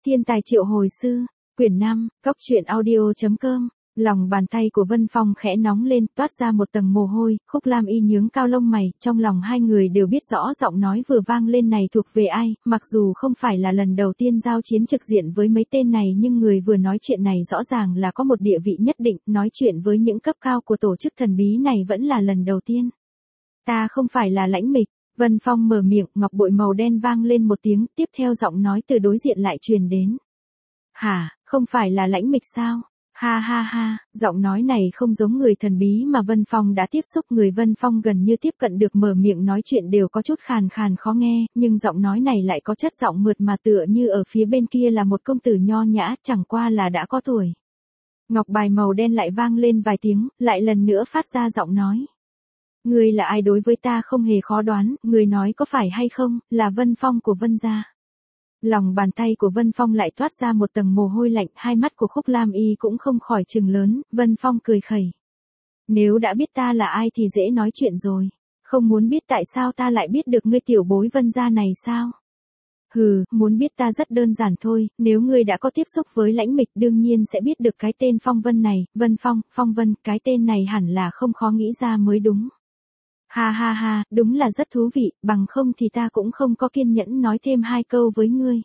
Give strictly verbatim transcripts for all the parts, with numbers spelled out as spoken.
Thiên tài triệu hồi sư, quyển năm, cốc truyện audio.com. Lòng bàn tay của Vân Phong khẽ nóng lên, toát ra một tầng mồ hôi. Khúc Lam Y nhướng cao lông mày, trong lòng hai người đều biết rõ giọng nói vừa vang lên này thuộc về ai, mặc dù không phải là lần đầu tiên giao chiến trực diện với mấy tên này, nhưng người vừa nói chuyện này rõ ràng là có một địa vị nhất định, nói chuyện với những cấp cao của tổ chức thần bí này vẫn là lần đầu tiên. Ta không phải là Lãnh Mịch. Vân Phong mở miệng, ngọc bội màu đen vang lên một tiếng, tiếp theo giọng nói từ đối diện lại truyền đến. Hả, không phải là Lãnh Mịch sao? Ha ha ha, giọng nói này không giống người thần bí mà Vân Phong đã tiếp xúc. Người Vân Phong gần như tiếp cận được mở miệng nói chuyện đều có chút khàn khàn khó nghe, nhưng giọng nói này lại có chất giọng mượt mà, tựa như ở phía bên kia là một công tử nho nhã, chẳng qua là đã có tuổi. Ngọc bài màu đen lại vang lên vài tiếng, lại lần nữa phát ra giọng nói. Người là ai? Đối với ta không hề khó đoán, người nói có phải hay không, là Vân Phong của Vân gia. Lòng bàn tay của Vân Phong lại toát ra một tầng mồ hôi lạnh, hai mắt của Khúc Lam Y cũng không khỏi trừng lớn. Vân Phong cười khẩy. Nếu đã biết ta là ai thì dễ nói chuyện rồi. Không muốn biết tại sao ta lại biết được ngươi tiểu bối Vân gia này sao? Hừ, muốn biết ta rất đơn giản thôi, nếu ngươi đã có tiếp xúc với Lãnh Mịch đương nhiên sẽ biết được cái tên Phong Vân này. Vân Phong, Phong Vân, cái tên này hẳn là không khó nghĩ ra mới đúng. Ha ha ha, đúng là rất thú vị, bằng không thì ta cũng không có kiên nhẫn nói thêm hai câu với ngươi.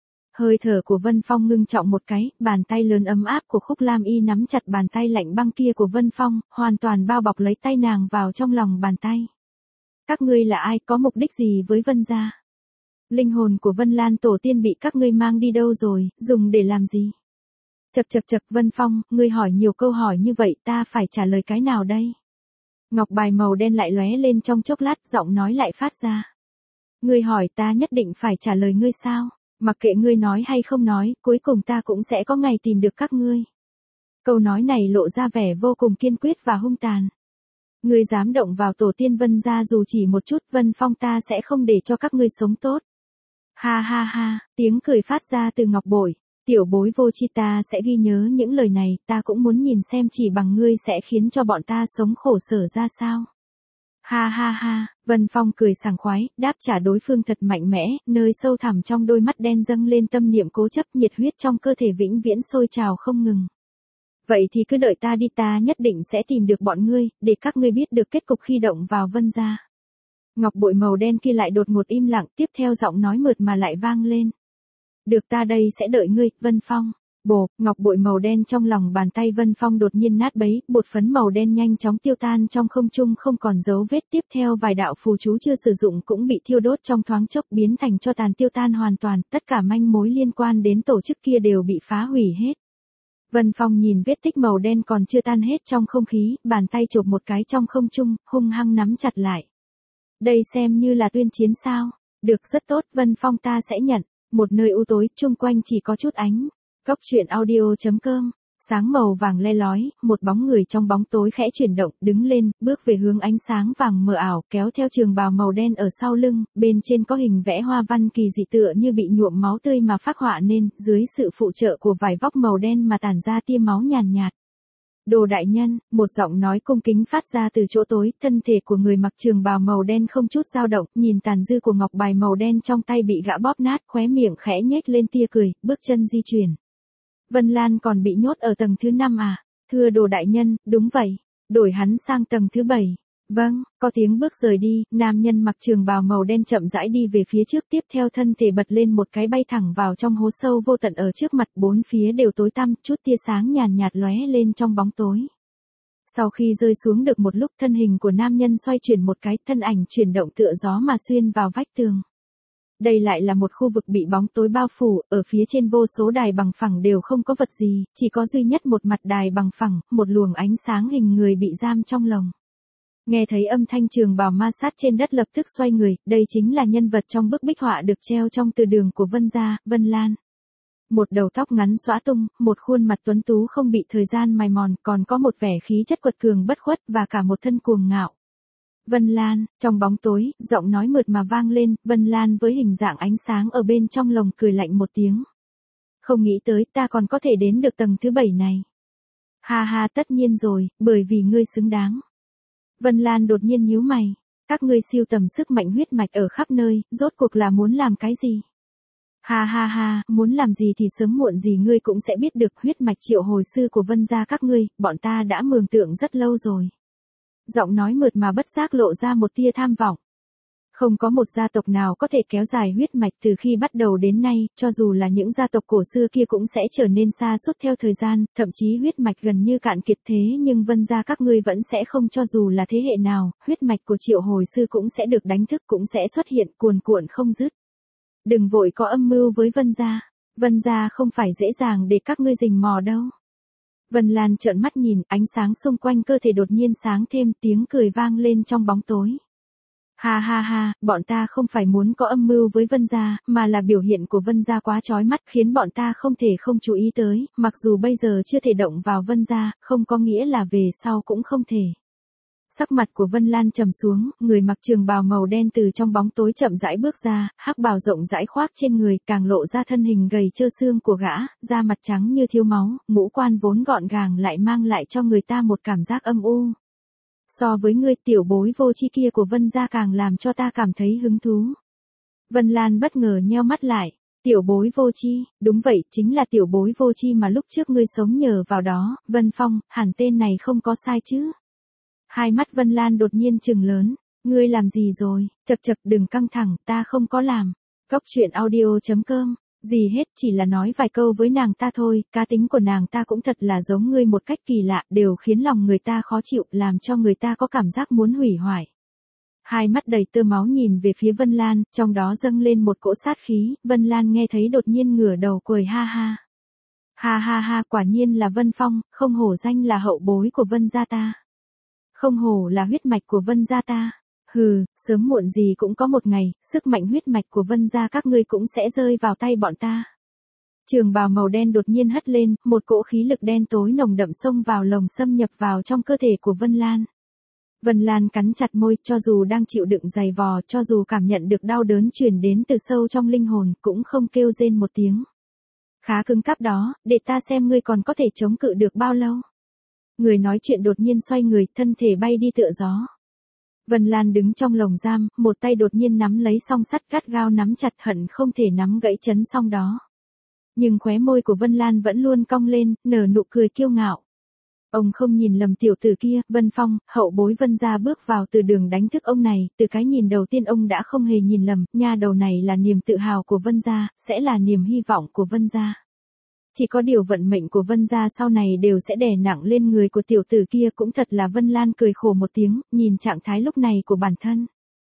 Hơi thở của Vân Phong ngưng trọng một cái, bàn tay lớn ấm áp của Khúc Lam Y nắm chặt bàn tay lạnh băng kia của Vân Phong, hoàn toàn bao bọc lấy tay nàng vào trong lòng bàn tay. Các ngươi là ai, có mục đích gì với Vân gia? Linh hồn của Vân Lan tổ tiên bị các ngươi mang đi đâu rồi, dùng để làm gì? Chậc chậc chậc, Vân Phong, ngươi hỏi nhiều câu hỏi như vậy, ta phải trả lời cái nào đây? Ngọc bài màu đen lại lóe lên trong chốc lát, giọng nói lại phát ra. Ngươi hỏi ta nhất định phải trả lời ngươi sao? Mặc kệ ngươi nói hay không nói, cuối cùng ta cũng sẽ có ngày tìm được các ngươi. Câu nói này lộ ra vẻ vô cùng kiên quyết và hung tàn. Ngươi dám động vào tổ tiên Vân gia dù chỉ một chút, Vân Phong ta sẽ không để cho các ngươi sống tốt. Ha ha ha, tiếng cười phát ra từ ngọc bội. Tiểu bối vô chi, ta sẽ ghi nhớ những lời này, ta cũng muốn nhìn xem chỉ bằng ngươi sẽ khiến cho bọn ta sống khổ sở ra sao. Ha ha ha, Vân Phong cười sảng khoái, đáp trả đối phương thật mạnh mẽ, nơi sâu thẳm trong đôi mắt đen dâng lên tâm niệm cố chấp, nhiệt huyết trong cơ thể vĩnh viễn sôi trào không ngừng. Vậy thì cứ đợi ta đi, ta nhất định sẽ tìm được bọn ngươi, để các ngươi biết được kết cục khi động vào Vân gia. Ngọc bội màu đen kia lại đột ngột im lặng, tiếp theo giọng nói mượt mà lại vang lên. Được, ta đây sẽ đợi ngươi, Vân Phong. Bộp, ngọc bội màu đen trong lòng bàn tay Vân Phong đột nhiên nát bấy, bột phấn màu đen nhanh chóng tiêu tan trong không trung không còn dấu vết, tiếp theo vài đạo phù chú chưa sử dụng cũng bị thiêu đốt trong thoáng chốc biến thành tro tàn tiêu tan hoàn toàn, tất cả manh mối liên quan đến tổ chức kia đều bị phá hủy hết. Vân Phong nhìn vết tích màu đen còn chưa tan hết trong không khí, bàn tay chộp một cái trong không trung, hung hăng nắm chặt lại. Đây xem như là tuyên chiến sao? Được, rất tốt, Vân Phong, ta sẽ nhận. Một nơi u tối, chung quanh chỉ có chút ánh. Cốc truyện audio.com. Sáng màu vàng le lói, một bóng người trong bóng tối khẽ chuyển động, đứng lên, bước về hướng ánh sáng vàng mờ ảo, kéo theo trường bào màu đen ở sau lưng, bên trên có hình vẽ hoa văn kỳ dị tựa như bị nhuộm máu tươi mà phác họa nên, dưới sự phụ trợ của vải vóc màu đen mà tản ra tia máu nhàn nhạt. Đồ đại nhân, một giọng nói cung kính phát ra từ chỗ tối, thân thể của người mặc trường bào màu đen không chút dao động, nhìn tàn dư của ngọc bài màu đen trong tay bị gã bóp nát, khóe miệng khẽ nhếch lên tia cười, bước chân di chuyển. Vân Lan còn bị nhốt ở tầng thứ năm à? Thưa đồ đại nhân, đúng vậy. Đổi hắn sang tầng thứ bảy. Vâng, có tiếng bước rời đi, nam nhân mặc trường bào màu đen chậm rãi đi về phía trước, tiếp theo thân thể bật lên một cái bay thẳng vào trong hố sâu vô tận ở trước mặt, bốn phía đều tối tăm, chút tia sáng nhàn nhạt lóe lên trong bóng tối. Sau khi rơi xuống được một lúc, thân hình của nam nhân xoay chuyển một cái, thân ảnh chuyển động tựa gió mà xuyên vào vách tường. Đây lại là một khu vực bị bóng tối bao phủ, ở phía trên vô số đài bằng phẳng đều không có vật gì, chỉ có duy nhất một mặt đài bằng phẳng, một luồng ánh sáng hình người bị giam trong lồng. Nghe thấy âm thanh trường bào ma sát trên đất lập tức xoay người, đây chính là nhân vật trong bức bích họa được treo trong từ đường của Vân gia, Vân Lan. Một đầu tóc ngắn xõa tung, một khuôn mặt tuấn tú không bị thời gian mài mòn, còn có một vẻ khí chất quật cường bất khuất và cả một thân cuồng ngạo. Vân Lan, trong bóng tối, giọng nói mượt mà vang lên, Vân Lan với hình dạng ánh sáng ở bên trong lồng cười lạnh một tiếng. Không nghĩ tới ta còn có thể đến được tầng thứ bảy này. Ha ha, tất nhiên rồi, bởi vì ngươi xứng đáng. Vân Lan đột nhiên nhíu mày. Các ngươi siêu tầm sức mạnh huyết mạch ở khắp nơi, rốt cuộc là muốn làm cái gì? Ha ha ha, muốn làm gì thì sớm muộn gì ngươi cũng sẽ biết được huyết mạch triệu hồi sư của Vân gia các ngươi, bọn ta đã mường tượng rất lâu rồi. Giọng nói mượt mà bất giác lộ ra một tia tham vọng. Không có một gia tộc nào có thể kéo dài huyết mạch từ khi bắt đầu đến nay, cho dù là những gia tộc cổ xưa kia cũng sẽ trở nên xa suốt theo thời gian, thậm chí huyết mạch gần như cạn kiệt thế nhưng Vân gia các ngươi vẫn sẽ không, cho dù là thế hệ nào, huyết mạch của triệu hồi sư cũng sẽ được đánh thức, cũng sẽ xuất hiện cuồn cuộn không dứt. Đừng vội có âm mưu với Vân gia, Vân gia không phải dễ dàng để các ngươi rình mò đâu. Vân Lan trợn mắt nhìn, ánh sáng xung quanh cơ thể đột nhiên sáng thêm, tiếng cười vang lên trong bóng tối. Ha ha ha, bọn ta không phải muốn có âm mưu với Vân gia, mà là biểu hiện của Vân gia quá chói mắt khiến bọn ta không thể không chú ý tới, mặc dù bây giờ chưa thể động vào Vân gia, không có nghĩa là về sau cũng không thể. Sắc mặt của Vân Lan trầm xuống, người mặc trường bào màu đen từ trong bóng tối chậm rãi bước ra, hắc bào rộng rãi khoác trên người, càng lộ ra thân hình gầy trơ xương của gã, da mặt trắng như thiếu máu, ngũ quan vốn gọn gàng lại mang lại cho người ta một cảm giác âm u. So với ngươi tiểu bối vô tri kia của Vân gia càng làm cho ta cảm thấy hứng thú. Vân Lan bất ngờ nheo mắt lại. Tiểu bối vô tri, đúng vậy, chính là tiểu bối vô tri mà lúc trước ngươi sống nhờ vào đó, Vân Phong, hẳn tên này không có sai chứ. Hai mắt Vân Lan đột nhiên trừng lớn, ngươi làm gì rồi, chật chật đừng căng thẳng, ta không có làm. Cốc truyện audio chấm com, gì hết, chỉ là nói vài câu với nàng ta thôi, cá tính của nàng ta cũng thật là giống ngươi một cách kỳ lạ, đều khiến lòng người ta khó chịu, làm cho người ta có cảm giác muốn hủy hoại. Hai mắt đầy tơ máu nhìn về phía Vân Lan, trong đó dâng lên một cỗ sát khí, Vân Lan nghe thấy đột nhiên ngửa đầu cười ha ha. Ha ha ha, quả nhiên là Vân Phong, không hổ danh là hậu bối của Vân gia ta. Không hổ là huyết mạch của Vân gia ta. Hừ, sớm muộn gì cũng có một ngày, sức mạnh huyết mạch của Vân gia các ngươi cũng sẽ rơi vào tay bọn ta. Trường bào màu đen đột nhiên hất lên, một cỗ khí lực đen tối nồng đậm xông vào lồng xâm nhập vào trong cơ thể của Vân Lan. Vân Lan cắn chặt môi, cho dù đang chịu đựng dày vò, cho dù cảm nhận được đau đớn truyền đến từ sâu trong linh hồn, cũng không kêu rên một tiếng. Khá cứng cáp đó, để ta xem ngươi còn có thể chống cự được bao lâu. Người nói chuyện đột nhiên xoay người, thân thể bay đi tựa gió. Vân Lan đứng trong lồng giam, một tay đột nhiên nắm lấy song sắt gắt gao nắm chặt, hận không thể nắm gãy chấn song đó. Nhưng khóe môi của Vân Lan vẫn luôn cong lên, nở nụ cười kiêu ngạo. Ông không nhìn lầm tiểu tử kia, Vân Phong, hậu bối Vân gia bước vào từ đường đánh thức ông này, từ cái nhìn đầu tiên ông đã không hề nhìn lầm, nha đầu này là niềm tự hào của Vân gia, sẽ là niềm hy vọng của Vân gia. Chỉ có điều vận mệnh của Vân gia sau này đều sẽ đè nặng lên người của tiểu tử kia, cũng thật là. Vân Lan cười khổ một tiếng, nhìn trạng thái lúc này của bản thân.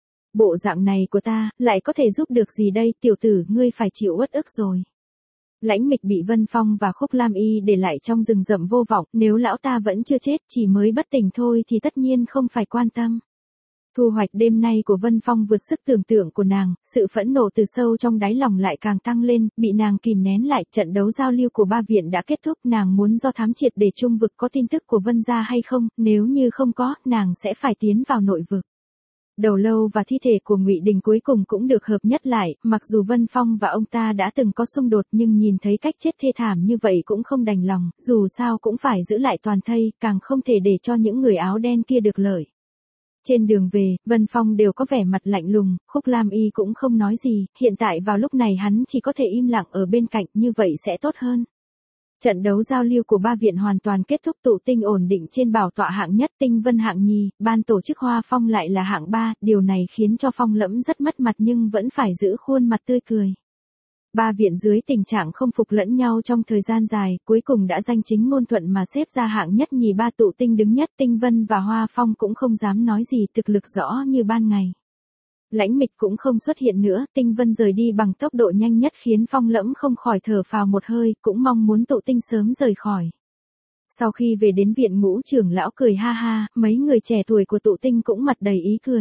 Bộ dạng này của ta, lại có thể giúp được gì đây, tiểu tử, ngươi phải chịu uất ức rồi. Lãnh Mịch bị Vân Phong và Khúc Lam Y để lại trong rừng rậm vô vọng, nếu lão ta vẫn chưa chết, chỉ mới bất tỉnh thôi thì tất nhiên không phải quan tâm. Thu hoạch đêm nay của Vân Phong vượt sức tưởng tượng của nàng, sự phẫn nộ từ sâu trong đáy lòng lại càng tăng lên, bị nàng kìm nén lại. Trận đấu giao lưu của ba viện đã kết thúc, nàng muốn do thám triệt để trung vực có tin tức của Vân gia hay không, nếu như không có, nàng sẽ phải tiến vào nội vực. Đầu Lâu và thi thể của Ngụy Đình cuối cùng cũng được hợp nhất lại, mặc dù Vân Phong và ông ta đã từng có xung đột nhưng nhìn thấy cách chết thê thảm như vậy cũng không đành lòng, dù sao cũng phải giữ lại toàn thây, càng không thể để cho những người áo đen kia được lợi. Trên đường về, Vân Phong đều có vẻ mặt lạnh lùng, Khúc Lam Y cũng không nói gì, hiện tại vào lúc này hắn chỉ có thể im lặng ở bên cạnh, như vậy sẽ tốt hơn. Trận đấu giao lưu của ba viện hoàn toàn kết thúc, Tụ Tinh ổn định trên bảo tọa hạng nhất, Tinh Vân hạng nhì, ban tổ chức Hoa Phong lại là hạng ba, điều này khiến cho Phong Lẫm rất mất mặt nhưng vẫn phải giữ khuôn mặt tươi cười. Ba viện dưới tình trạng không phục lẫn nhau trong thời gian dài, cuối cùng đã danh chính ngôn thuận mà xếp ra hạng nhất nhì, ba Tụ Tinh đứng nhất, Tinh Vân và Hoa Phong cũng không dám nói gì, thực lực rõ như ban ngày. Lãnh Mịch cũng không xuất hiện nữa, Tinh Vân rời đi bằng tốc độ nhanh nhất khiến Phong Lẫm không khỏi thở phào một hơi, cũng mong muốn Tụ Tinh sớm rời khỏi. Sau khi về đến viện, Ngũ trưởng lão cười ha ha, mấy người trẻ tuổi của Tụ Tinh cũng mặt đầy ý cười.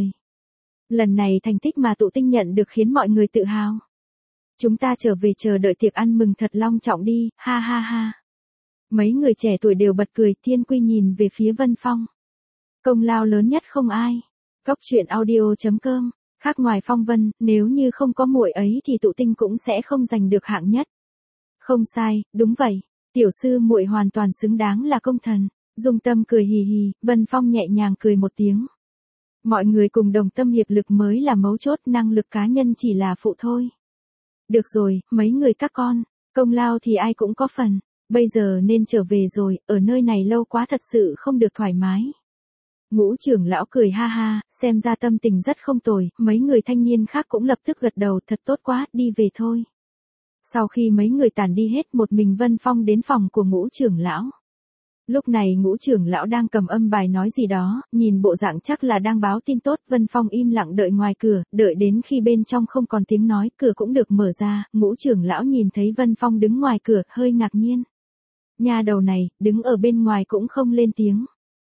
Lần này thành tích mà Tụ Tinh nhận được khiến mọi người tự hào. Chúng ta trở về chờ đợi tiệc ăn mừng thật long trọng đi, ha ha ha. Mấy người trẻ tuổi đều bật cười, Thiên Quy nhìn về phía Vân Phong. Công lao lớn nhất không ai. Cốc truyện audio chấm com. Khác ngoài Phong Vân, nếu như không có muội ấy thì Tụ Tinh cũng sẽ không giành được hạng nhất. Không sai, đúng vậy. Tiểu sư muội hoàn toàn xứng đáng là công thần. Dung Tâm cười hì hì, Vân Phong nhẹ nhàng cười một tiếng. Mọi người cùng đồng tâm hiệp lực mới là mấu chốt, năng lực cá nhân chỉ là phụ thôi. Được rồi, mấy người các con, công lao thì ai cũng có phần, bây giờ nên trở về rồi, ở nơi này lâu quá thật sự không được thoải mái. Ngũ trưởng lão cười ha ha, xem ra tâm tình rất không tồi, mấy người thanh niên khác cũng lập tức gật đầu, thật tốt quá, đi về thôi. Sau khi mấy người tản đi hết, một mình Vân Phong đến phòng của ngũ trưởng lão. Lúc này ngũ trưởng lão đang cầm âm bài nói gì đó, nhìn bộ dạng chắc là đang báo tin tốt. Vân Phong im lặng đợi ngoài cửa, đợi đến khi bên trong không còn tiếng nói, cửa cũng được mở ra, ngũ trưởng lão nhìn thấy Vân Phong đứng ngoài cửa, hơi ngạc nhiên. Nha đầu này, đứng ở bên ngoài cũng không lên tiếng.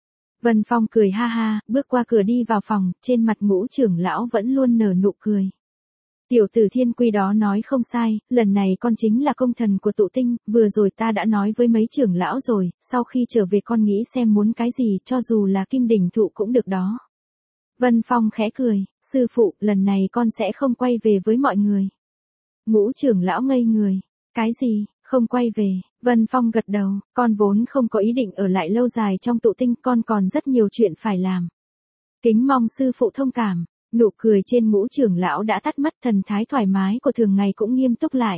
Vân Phong cười ha ha, bước qua cửa đi vào phòng, trên mặt ngũ trưởng lão vẫn luôn nở nụ cười. Tiểu tử Thiên Quy đó nói không sai, lần này con chính là công thần của tụ tinh, vừa rồi ta đã nói với mấy trưởng lão rồi, sau khi trở về con nghĩ xem muốn cái gì, cho dù là kim đỉnh thụ cũng được đó. Vân Phong khẽ cười, sư phụ, lần này con sẽ không quay về với mọi người. Ngũ trưởng lão ngây người, cái gì, không quay về? Vân Phong gật đầu, con vốn không có ý định ở lại lâu dài trong tụ tinh, con còn rất nhiều chuyện phải làm. Kính mong sư phụ thông cảm. Nụ cười trên ngũ trưởng lão đã tắt mất, thần thái thoải mái của thường ngày cũng nghiêm túc lại.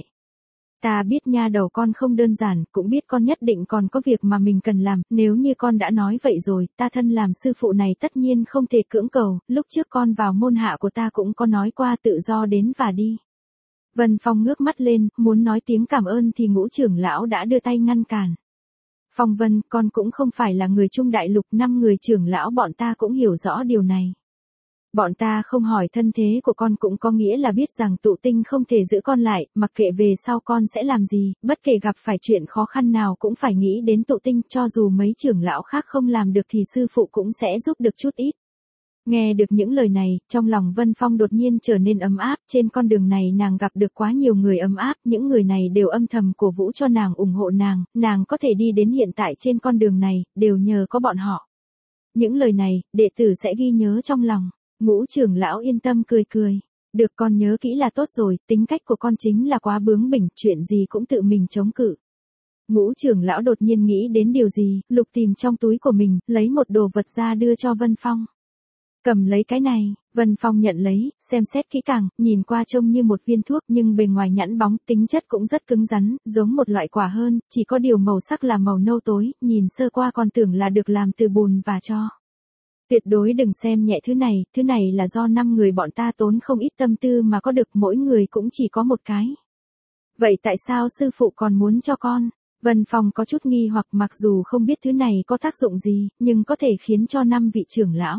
Ta biết nha đầu con không đơn giản, cũng biết con nhất định còn có việc mà mình cần làm, nếu như con đã nói vậy rồi, ta thân làm sư phụ này tất nhiên không thể cưỡng cầu, lúc trước con vào môn hạ của ta cũng có nói qua tự do đến và đi. Vân Phong ngước mắt lên, muốn nói tiếng cảm ơn thì ngũ trưởng lão đã đưa tay ngăn cản. Phong Vân, con cũng không phải là người Trung Đại Lục, năm người trưởng lão bọn ta cũng hiểu rõ điều này. Bọn ta không hỏi thân thế của con cũng có nghĩa là biết rằng tụ tinh không thể giữ con lại, mặc kệ về sau con sẽ làm gì, bất kể gặp phải chuyện khó khăn nào cũng phải nghĩ đến tụ tinh, cho dù mấy trưởng lão khác không làm được thì sư phụ cũng sẽ giúp được chút ít. Nghe được những lời này, trong lòng Vân Phong đột nhiên trở nên ấm áp, trên con đường này nàng gặp được quá nhiều người ấm áp, những người này đều âm thầm cổ vũ cho nàng, ủng hộ nàng, nàng có thể đi đến hiện tại trên con đường này, đều nhờ có bọn họ. Những lời này, đệ tử sẽ ghi nhớ trong lòng. Ngũ trưởng lão yên tâm cười cười. Được, con nhớ kỹ là tốt rồi, tính cách của con chính là quá bướng bỉnh, chuyện gì cũng tự mình chống cự. Ngũ trưởng lão đột nhiên nghĩ đến điều gì, lục tìm trong túi của mình, lấy một đồ vật ra đưa cho Vân Phong. Cầm lấy cái này, Vân Phong nhận lấy, xem xét kỹ càng, nhìn qua trông như một viên thuốc nhưng bề ngoài nhẵn bóng, tính chất cũng rất cứng rắn, giống một loại quả hơn, chỉ có điều màu sắc là màu nâu tối, nhìn sơ qua còn tưởng là được làm từ bùn và tro. Tuyệt đối đừng xem nhẹ thứ này, thứ này là do năm người bọn ta tốn không ít tâm tư mà có được, mỗi người cũng chỉ có một cái. Vậy tại sao sư phụ còn muốn cho con? Vân Phong có chút nghi hoặc, mặc dù không biết thứ này có tác dụng gì, nhưng có thể khiến cho năm vị trưởng lão.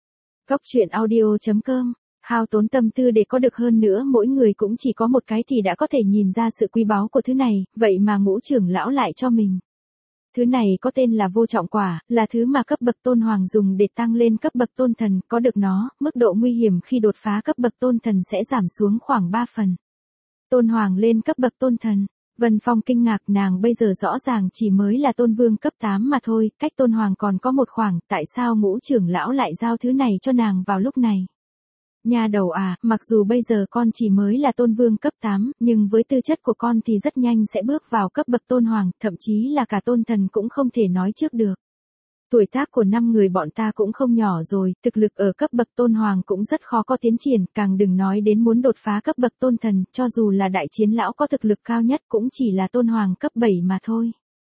Cốc truyện audio chấm com, hao tốn tâm tư để có được, hơn nữa mỗi người cũng chỉ có một cái thì đã có thể nhìn ra sự quý báu của thứ này, vậy mà ngũ trưởng lão lại cho mình. Thứ này có tên là vô trọng quả, là thứ mà cấp bậc tôn hoàng dùng để tăng lên cấp bậc tôn thần, có được nó, mức độ nguy hiểm khi đột phá cấp bậc tôn thần sẽ giảm xuống khoảng ba phần. Tôn hoàng lên cấp bậc tôn thần, Vân Phong kinh ngạc, nàng bây giờ rõ ràng chỉ mới là tôn vương cấp tám mà thôi, cách tôn hoàng còn có một khoảng, tại sao ngũ trưởng lão lại giao thứ này cho nàng vào lúc này? Nha đầu à, mặc dù bây giờ con chỉ mới là tôn vương cấp tám, nhưng với tư chất của con thì rất nhanh sẽ bước vào cấp bậc tôn hoàng, thậm chí là cả tôn thần cũng không thể nói trước được. Tuổi tác của năm người bọn ta cũng không nhỏ rồi, thực lực ở cấp bậc tôn hoàng cũng rất khó có tiến triển, càng đừng nói đến muốn đột phá cấp bậc tôn thần, cho dù là đại chiến lão có thực lực cao nhất cũng chỉ là tôn hoàng cấp bảy mà thôi.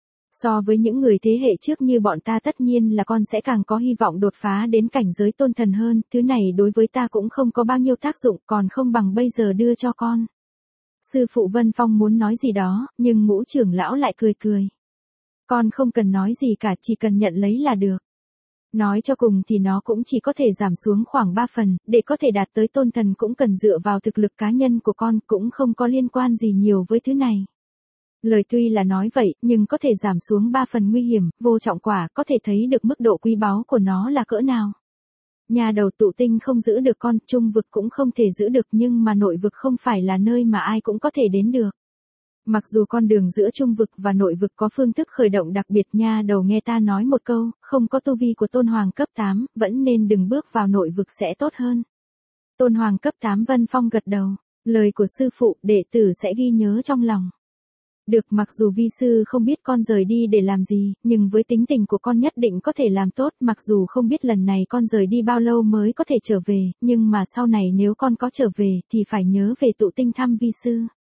So với những người thế hệ trước như bọn ta tất nhiên là con sẽ càng có hy vọng đột phá đến cảnh giới tôn thần hơn, thứ này đối với ta cũng không có bao nhiêu tác dụng, còn không bằng bây giờ đưa cho con. Sư phụ Vân Phong muốn nói gì đó, nhưng ngũ trưởng lão lại cười cười. Con không cần nói gì cả, chỉ cần nhận lấy là được. Nói cho cùng thì nó cũng chỉ có thể giảm xuống khoảng ba phần, để có thể đạt tới tôn thần cũng cần dựa vào thực lực cá nhân của con, cũng không có liên quan gì nhiều với thứ này. Lời tuy là nói vậy, nhưng có thể giảm xuống ba phần nguy hiểm, vô trọng quả, có thể thấy được mức độ quý báu của nó là cỡ nào. Nhà đầu tụ tinh không giữ được con, trung vực cũng không thể giữ được, nhưng mà nội vực không phải là nơi mà ai cũng có thể đến được. Mặc dù con đường giữa trung vực và nội vực có phương thức khởi động đặc biệt, nha đầu nghe ta nói một câu, không có tu vi của tôn hoàng cấp tám, vẫn nên đừng bước vào nội vực sẽ tốt hơn. Tôn hoàng cấp tám, Vân Phong gật đầu, lời của sư phụ, đệ tử sẽ ghi nhớ trong lòng. Được, mặc dù vi sư không biết con rời đi để làm gì, nhưng với tính tình của con nhất định có thể làm tốt, mặc dù không biết lần này con rời đi bao lâu mới có thể trở về, nhưng mà sau này nếu con có trở về thì phải nhớ về tụ tinh thăm vi sư.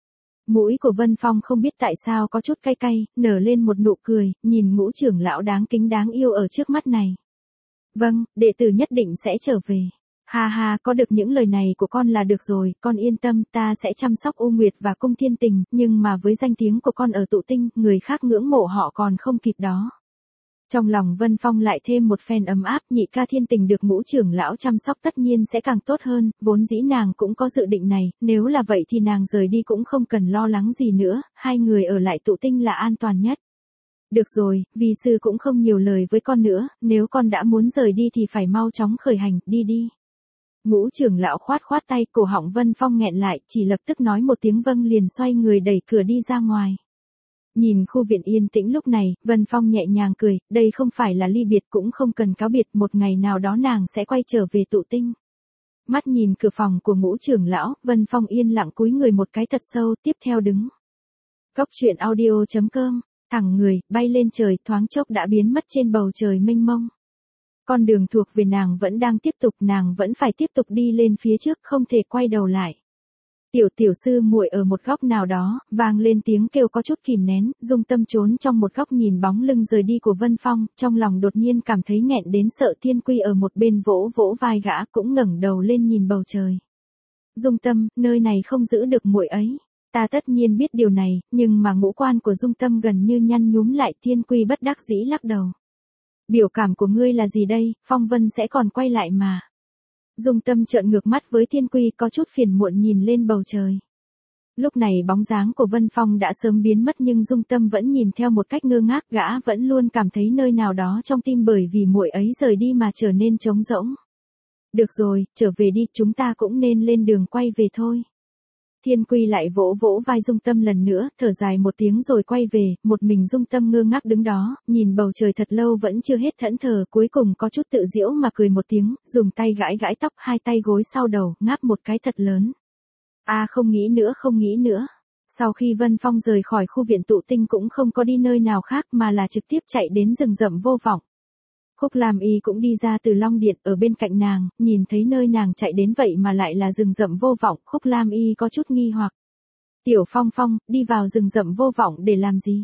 Mũi của Vân Phong không biết tại sao có chút cay cay, nở lên một nụ cười, nhìn Ngũ trưởng lão đáng kính đáng yêu ở trước mắt này. Vâng, đệ tử nhất định sẽ trở về. Ha ha, có được những lời này của con là được rồi, con yên tâm, ta sẽ chăm sóc U Nguyệt và Cung Thiên Tình, nhưng mà với danh tiếng của con ở Tụ Tinh, người khác ngưỡng mộ họ còn không kịp đó. Trong lòng Vân Phong lại thêm một phen ấm áp, nhị ca Thiên Tình được Ngũ trưởng lão chăm sóc tất nhiên sẽ càng tốt hơn, vốn dĩ nàng cũng có dự định này, nếu là vậy thì nàng rời đi cũng không cần lo lắng gì nữa, hai người ở lại Tụ Tinh là an toàn nhất. Được rồi, vi sư cũng không nhiều lời với con nữa, nếu con đã muốn rời đi thì phải mau chóng khởi hành, đi đi. Ngũ trưởng lão khoát khoát tay, cổ họng Vân Phong nghẹn lại, chỉ lập tức nói một tiếng vâng liền xoay người đẩy cửa đi ra ngoài. Nhìn khu viện yên tĩnh lúc này, Vân Phong nhẹ nhàng cười, đây không phải là ly biệt cũng không cần cáo biệt, một ngày nào đó nàng sẽ quay trở về Tụ Tinh. Mắt nhìn cửa phòng của Ngũ trưởng lão, Vân Phong yên lặng cúi người một cái thật sâu, tiếp theo đứng. Góc truyện audio chấm com, thẳng người, bay lên trời, thoáng chốc đã biến mất trên bầu trời mênh mông. Con đường thuộc về nàng vẫn đang tiếp tục, nàng vẫn phải tiếp tục đi lên phía trước, không thể quay đầu lại. Tiểu tiểu sư muội ở một góc nào đó, vang lên tiếng kêu có chút kìm nén, Dung Tâm trốn trong một góc nhìn bóng lưng rời đi của Vân Phong, trong lòng đột nhiên cảm thấy nghẹn đến sợ. Thiên Quy ở một bên vỗ vỗ vai gã cũng ngẩng đầu lên nhìn bầu trời. Dung Tâm, nơi này không giữ được muội ấy. Ta tất nhiên biết điều này, nhưng mà ngũ quan của Dung Tâm gần như nhăn nhúm lại. Thiên Quy bất đắc dĩ lắc đầu. Biểu cảm của ngươi là gì đây, Phong Vân sẽ còn quay lại mà. Dung Tâm trợn ngược mắt với Thiên Quy, có chút phiền muộn nhìn lên bầu trời. Lúc này bóng dáng của Vân Phong đã sớm biến mất nhưng Dung Tâm vẫn nhìn theo một cách ngơ ngác, gã vẫn luôn cảm thấy nơi nào đó trong tim bởi vì muội ấy rời đi mà trở nên trống rỗng. Được rồi, trở về đi, chúng ta cũng nên lên đường quay về thôi. Thiên Quy lại vỗ vỗ vai Dung Tâm lần nữa, thở dài một tiếng rồi quay về, một mình Dung Tâm ngơ ngác đứng đó, nhìn bầu trời thật lâu vẫn chưa hết thẫn thờ, cuối cùng có chút tự giễu mà cười một tiếng, dùng tay gãi gãi tóc, hai tay gối sau đầu, ngáp một cái thật lớn. A à, không nghĩ nữa không nghĩ nữa. Sau khi Vân Phong rời khỏi khu viện Tụ Tinh cũng không có đi nơi nào khác mà là trực tiếp chạy đến rừng rậm Vô Vọng. Khúc Lam Y cũng đi ra từ Long Điện ở bên cạnh nàng, nhìn thấy nơi nàng chạy đến vậy mà lại là rừng rậm Vô Vọng, Khúc Lam Y có chút nghi hoặc. Tiểu Phong Phong, đi vào rừng rậm Vô Vọng để làm gì?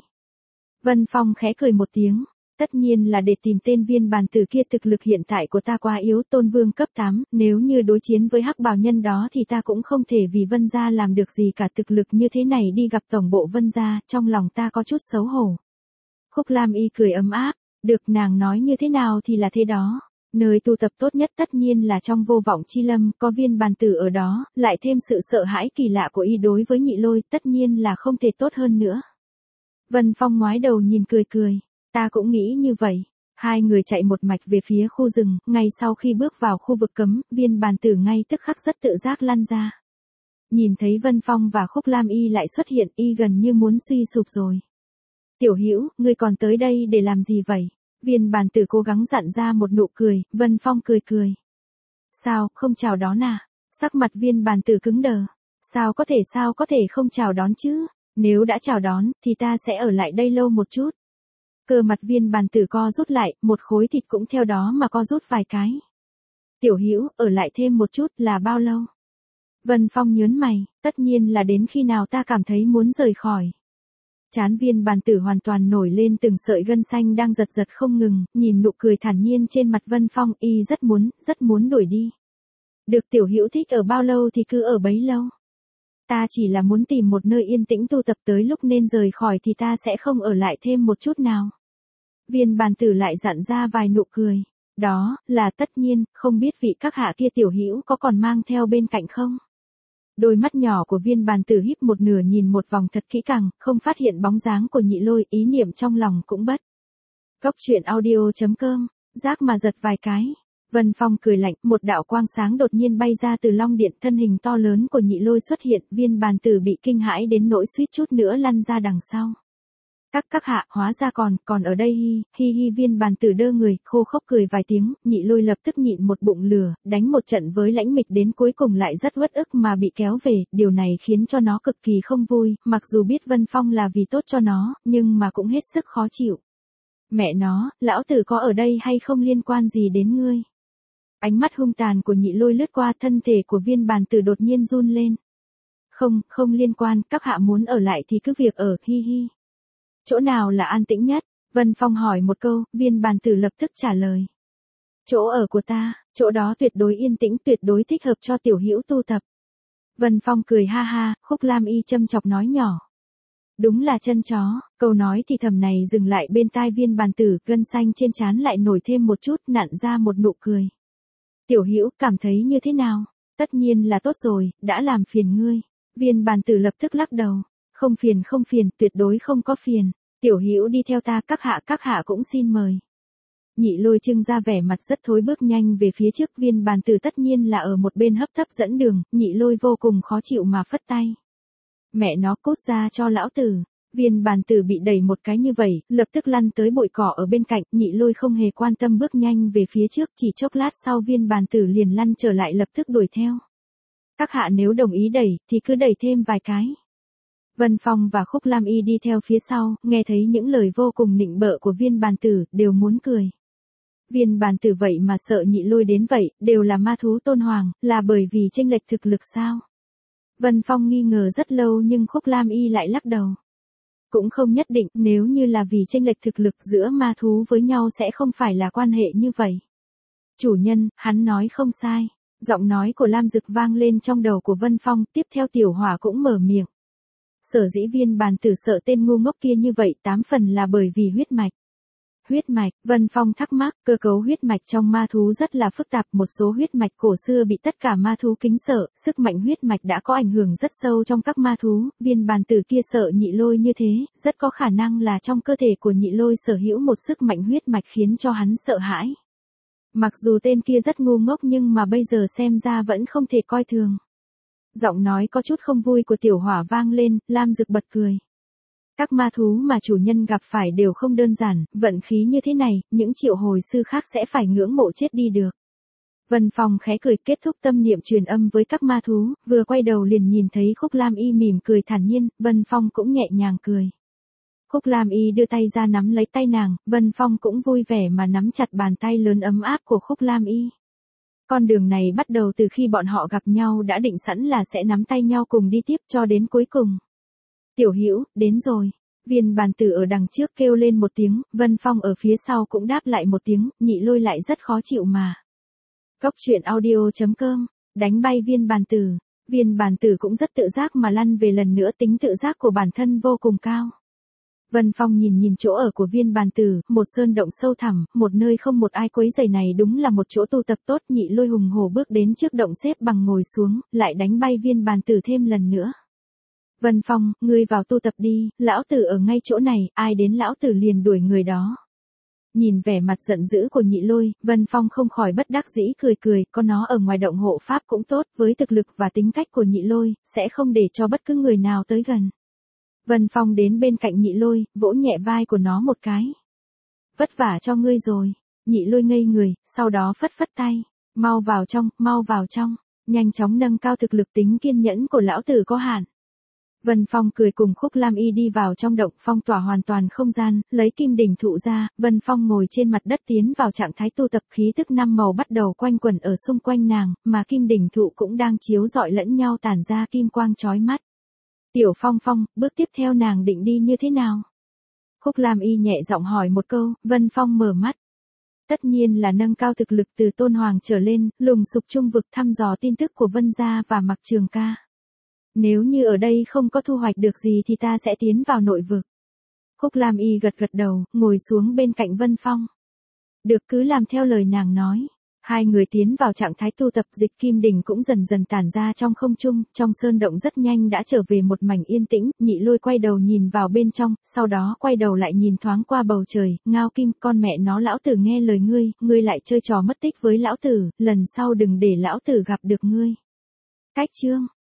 Vân Phong khẽ cười một tiếng, tất nhiên là để tìm tên viên bàn tử kia, thực lực hiện tại của ta quá yếu, Tôn Vương cấp tám, nếu như đối chiến với hắc bào nhân đó thì ta cũng không thể vì Vân gia làm được gì cả, thực lực như thế này đi gặp tổng bộ Vân gia, trong lòng ta có chút xấu hổ. Khúc Lam Y cười ấm áp. Được, nàng nói như thế nào thì là thế đó. Nơi tu tập tốt nhất tất nhiên là trong Vô Vọng Chi Lâm, có viên bàn tử ở đó, lại thêm sự sợ hãi kỳ lạ của y đối với Nhị Lôi, tất nhiên là không thể tốt hơn nữa. Vân Phong ngoái đầu nhìn cười cười, ta cũng nghĩ như vậy. Hai người chạy một mạch về phía khu rừng, ngay sau khi bước vào khu vực cấm, viên bàn tử ngay tức khắc rất tự giác lăn ra. Nhìn thấy Vân Phong và Khúc Lam Y lại xuất hiện, y gần như muốn suy sụp rồi. Tiểu Hữu, ngươi còn tới đây để làm gì vậy? Viên bàn tử cố gắng dặn ra một nụ cười, Vân Phong cười cười. Sao, không chào đón à? Sắc mặt viên bàn tử cứng đờ. Sao có thể sao có thể không chào đón chứ? Nếu đã chào đón, thì ta sẽ ở lại đây lâu một chút. Cơ mặt viên bàn tử co rút lại, một khối thịt cũng theo đó mà co rút vài cái. Tiểu Hữu, ở lại thêm một chút là bao lâu? Vân Phong nhớn mày, tất nhiên là đến khi nào ta cảm thấy muốn rời khỏi. Chán viên bàn tử hoàn toàn nổi lên từng sợi gân xanh đang giật giật không ngừng, nhìn nụ cười thản nhiên trên mặt Vân Phong, y rất muốn, rất muốn đuổi đi. Được, Tiểu Hữu thích ở bao lâu thì cứ ở bấy lâu. Ta chỉ là muốn tìm một nơi yên tĩnh tu tập, tới lúc nên rời khỏi thì ta sẽ không ở lại thêm một chút nào. Viên bàn tử lại dặn ra vài nụ cười. Đó, là tất nhiên, không biết vị các hạ kia Tiểu Hữu có còn mang theo bên cạnh không? Đôi mắt nhỏ của viên bàn tử híp một nửa nhìn một vòng thật kỹ càng, không phát hiện bóng dáng của Nhị Lôi, ý niệm trong lòng cũng bất. Góc truyện audio chấm com, giác mà giật vài cái. Vân Phong cười lạnh, một đạo quang sáng đột nhiên bay ra từ Long Điện, thân hình to lớn của Nhị Lôi xuất hiện, viên bàn tử bị kinh hãi đến nỗi suýt chút nữa lăn ra đằng sau. Các các hạ, hóa ra còn, còn ở đây hi, hi hi viên bàn tử đơ người, khô khốc cười vài tiếng, Nhị Lôi lập tức nhịn một bụng lửa, đánh một trận với Lãnh Mịch đến cuối cùng lại rất uất ức mà bị kéo về, điều này khiến cho nó cực kỳ không vui, mặc dù biết Vân Phong là vì tốt cho nó, nhưng mà cũng hết sức khó chịu. Mẹ nó, lão tử có ở đây hay không liên quan gì đến ngươi? Ánh mắt hung tàn của Nhị Lôi lướt qua thân thể của viên bàn tử đột nhiên run lên. Không, không liên quan, các hạ muốn ở lại thì cứ việc ở, hi hi. Chỗ nào là an tĩnh nhất? Vân Phong hỏi một câu, Viên bàn tử lập tức trả lời. Chỗ ở của ta, chỗ đó tuyệt đối yên tĩnh, tuyệt đối thích hợp cho tiểu hữu tu tập. Vân Phong cười ha ha, Khúc Lam Y châm chọc nói nhỏ. Đúng là chân chó, câu nói thì thầm này dừng lại bên tai Viên bàn tử, gân xanh trên trán lại nổi thêm một chút, nặn ra một nụ cười. Tiểu hữu cảm thấy như thế nào? Tất nhiên là tốt rồi, đã làm phiền ngươi. Viên bàn tử lập tức lắc đầu. Không phiền không phiền, tuyệt đối không có phiền. Tiểu hữu đi theo ta, các hạ các hạ cũng xin mời. Nhị Lôi trưng ra vẻ mặt rất thối bước nhanh về phía trước. Viên bàn tử tất nhiên là ở một bên hấp tấp dẫn đường, Nhị Lôi vô cùng khó chịu mà phất tay. Mẹ nó cút ra cho lão tử. Viên bàn tử bị đẩy một cái như vậy, lập tức lăn tới bụi cỏ ở bên cạnh, Nhị Lôi không hề quan tâm bước nhanh về phía trước, chỉ chốc lát sau viên bàn tử liền lăn trở lại lập tức đuổi theo. Các hạ nếu đồng ý đẩy, thì cứ đẩy thêm vài cái. Vân Phong và Khúc Lam Y đi theo phía sau, nghe thấy những lời vô cùng nịnh bợ của viên bàn tử, đều muốn cười. Viên bàn tử vậy mà sợ Nhị Lôi đến vậy, đều là ma thú tôn hoàng, là bởi vì chênh lệch thực lực sao? Vân Phong nghi ngờ rất lâu nhưng Khúc Lam Y lại lắc đầu. Cũng không nhất định, nếu như là vì chênh lệch thực lực giữa ma thú với nhau sẽ không phải là quan hệ như vậy. Chủ nhân, hắn nói không sai. Giọng nói của Lam Dực vang lên trong đầu của Vân Phong, tiếp theo Tiểu Hỏa cũng mở miệng. Sở dĩ viên bàn tử sợ tên ngu ngốc kia như vậy tám phần là bởi vì huyết mạch. Huyết mạch, Vân Phong thắc mắc, cơ cấu huyết mạch trong ma thú rất là phức tạp, một số huyết mạch cổ xưa bị tất cả ma thú kính sợ, sức mạnh huyết mạch đã có ảnh hưởng rất sâu trong các ma thú, viên bàn tử kia sợ Nhị Lôi như thế, rất có khả năng là trong cơ thể của Nhị Lôi sở hữu một sức mạnh huyết mạch khiến cho hắn sợ hãi. Mặc dù tên kia rất ngu ngốc nhưng mà bây giờ xem ra vẫn không thể coi thường. Giọng nói có chút không vui của Tiểu Hỏa vang lên, Lam Dực bật cười. Các ma thú mà chủ nhân gặp phải đều không đơn giản, vận khí như thế này, những triệu hồi sư khác sẽ phải ngưỡng mộ chết đi được. Vân Phong khẽ cười kết thúc tâm niệm truyền âm với các ma thú, vừa quay đầu liền nhìn thấy Khúc Lam Y mỉm cười thản nhiên, Vân Phong cũng nhẹ nhàng cười. Khúc Lam Y đưa tay ra nắm lấy tay nàng, Vân Phong cũng vui vẻ mà nắm chặt bàn tay lớn ấm áp của Khúc Lam Y. Con đường này bắt đầu từ khi bọn họ gặp nhau đã định sẵn là sẽ nắm tay nhau cùng đi tiếp cho đến cuối cùng. Tiểu Hữu, đến rồi. Viên bàn tử ở đằng trước kêu lên một tiếng, Vân Phong ở phía sau cũng đáp lại một tiếng, Nhị Lôi lại rất khó chịu mà. Góc truyện audio chấm com, đánh bay viên bàn tử. Viên bàn tử cũng rất tự giác mà lăn về lần nữa, tính tự giác của bản thân vô cùng cao. Vân Phong nhìn nhìn chỗ ở của viên bàn tử, một sơn động sâu thẳm, một nơi không một ai quấy rầy này đúng là một chỗ tu tập tốt. Nhị Lôi hùng hổ bước đến trước động xếp bằng ngồi xuống, lại đánh bay viên bàn tử thêm lần nữa. Vân Phong, ngươi vào tu tập đi, lão tử ở ngay chỗ này, ai đến lão tử liền đuổi người đó. Nhìn vẻ mặt giận dữ của Nhị Lôi, Vân Phong không khỏi bất đắc dĩ cười cười, có nó ở ngoài động hộ pháp cũng tốt, với thực lực và tính cách của Nhị Lôi, sẽ không để cho bất cứ người nào tới gần. Vân Phong đến bên cạnh Nhị Lôi, vỗ nhẹ vai của nó một cái. Vất vả cho ngươi rồi. Nhị Lôi ngây người, sau đó phất phất tay. Mau vào trong, mau vào trong. Nhanh chóng nâng cao thực lực, tính kiên nhẫn của lão tử có hạn. Vân Phong cười cùng Khúc Lam Y đi vào trong động, phong tỏa hoàn toàn không gian, lấy kim đỉnh thụ ra, Vân Phong ngồi trên mặt đất tiến vào trạng thái tu tập, khí tức năm màu bắt đầu quanh quẩn ở xung quanh nàng, mà kim đỉnh thụ cũng đang chiếu rọi lẫn nhau tản ra kim quang chói mắt. Tiểu Phong Phong, bước tiếp theo nàng định đi như thế nào? Khúc Lam Y nhẹ giọng hỏi một câu, Vân Phong mở mắt. Tất nhiên là nâng cao thực lực từ tôn hoàng trở lên, lùng sục trung vực, thăm dò tin tức của Vân gia và Mặc Trường Ca. Nếu như ở đây không có thu hoạch được gì thì ta sẽ tiến vào nội vực. Khúc Lam Y gật gật đầu, ngồi xuống bên cạnh Vân Phong. Được, cứ làm theo lời nàng nói. Hai người tiến vào trạng thái tu tập, dịch kim đỉnh cũng dần dần tản ra trong không trung, trong sơn động rất nhanh đã trở về một mảnh yên tĩnh. Nhị Lôi quay đầu nhìn vào bên trong, sau đó quay đầu lại nhìn thoáng qua bầu trời, ngao kim, con mẹ nó, lão tử nghe lời ngươi, ngươi lại chơi trò mất tích với lão tử, lần sau đừng để lão tử gặp được ngươi. Cách chương